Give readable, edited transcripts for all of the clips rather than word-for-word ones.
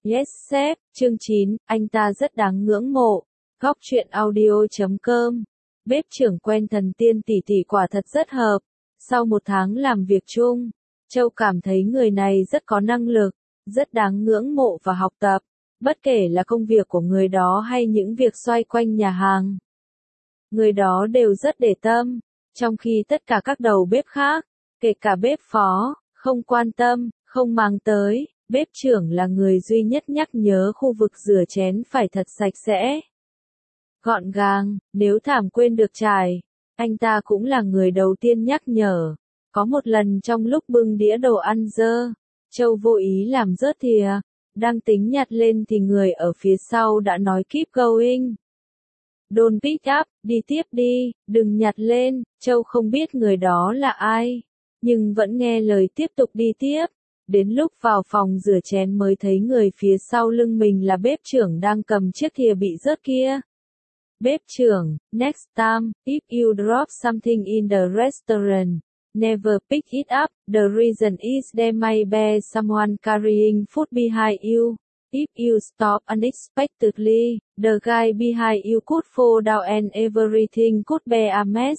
Yes sếp, chương 9, anh ta rất đáng ngưỡng mộ. Góc truyện audio.com. Bếp trưởng quen thần tiên tỷ tỷ quả thật rất hợp. Sau một tháng làm việc chung, Châu cảm thấy người này rất có năng lực, rất đáng ngưỡng mộ và học tập, bất kể là công việc của người đó hay những việc xoay quanh nhà hàng. Người đó đều rất để tâm, trong khi tất cả các đầu bếp khác, kể cả bếp phó, không quan tâm, không mang tới. Bếp trưởng là người duy nhất nhắc nhớ khu vực rửa chén phải thật sạch sẽ, gọn gàng, nếu thảm quên được chải, anh ta cũng là người đầu tiên nhắc nhở. Có một lần trong lúc bưng đĩa đồ ăn dơ, Châu vô ý làm rớt thìa, đang tính nhặt lên thì người ở phía sau đã nói keep going. Don't pick up, đi tiếp đi, đừng nhặt lên. Châu không biết người đó là ai, nhưng vẫn nghe lời tiếp tục đi tiếp. Đến lúc vào phòng rửa chén mới thấy người phía sau lưng mình là bếp trưởng đang cầm chiếc thìa bị rớt kia. Bếp trưởng, next time, if you drop something in the restaurant, never pick it up. The reason is there may be someone carrying food behind you. If you stop unexpectedly, the guy behind you could fall down and everything could be a mess.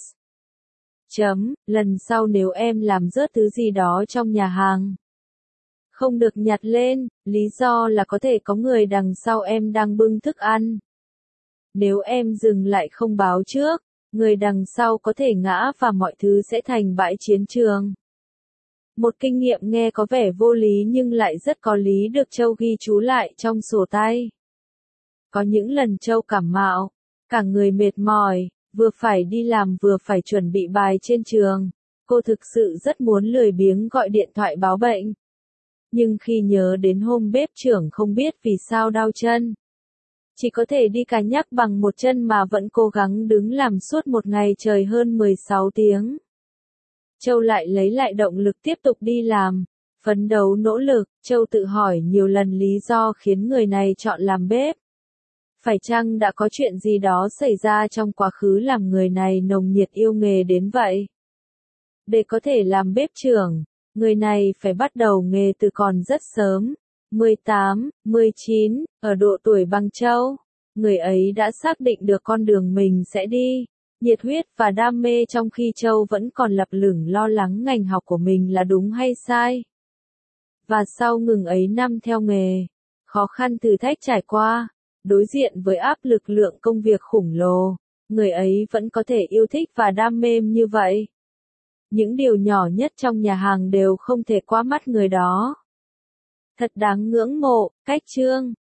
Lần sau nếu em làm rớt thứ gì đó trong nhà hàng, không được nhặt lên, lý do là có thể có người đằng sau em đang bưng thức ăn. Nếu em dừng lại không báo trước, người đằng sau có thể ngã và mọi thứ sẽ thành bãi chiến trường. Một kinh nghiệm nghe có vẻ vô lý nhưng lại rất có lý được Châu ghi chú lại trong sổ tay. Có những lần Châu cảm mạo, cả người mệt mỏi, vừa phải đi làm vừa phải chuẩn bị bài trên trường. Cô thực sự rất muốn lười biếng gọi điện thoại báo bệnh. Nhưng khi nhớ đến hôm bếp trưởng không biết vì sao đau chân, chỉ có thể đi cà nhắc bằng một chân mà vẫn cố gắng đứng làm suốt một ngày trời hơn 16 tiếng. Châu lại lấy lại động lực tiếp tục đi làm, phấn đấu nỗ lực. Châu tự hỏi nhiều lần lý do khiến người này chọn làm bếp. Phải chăng đã có chuyện gì đó xảy ra trong quá khứ làm người này nồng nhiệt yêu nghề đến vậy? Để có thể làm bếp trưởng, người này phải bắt đầu nghề từ còn rất sớm, 18, 19, ở độ tuổi bằng Châu. Người ấy đã xác định được con đường mình sẽ đi, nhiệt huyết và đam mê trong khi Châu vẫn còn lập lửng lo lắng ngành học của mình là đúng hay sai. Và sau ngừng ấy năm theo nghề, khó khăn thử thách trải qua, đối diện với áp lực lượng công việc khủng lồ, người ấy vẫn có thể yêu thích và đam mê như vậy. Những điều nhỏ nhất trong nhà hàng đều không thể qua mắt người đó. Thật đáng ngưỡng mộ. Cách chương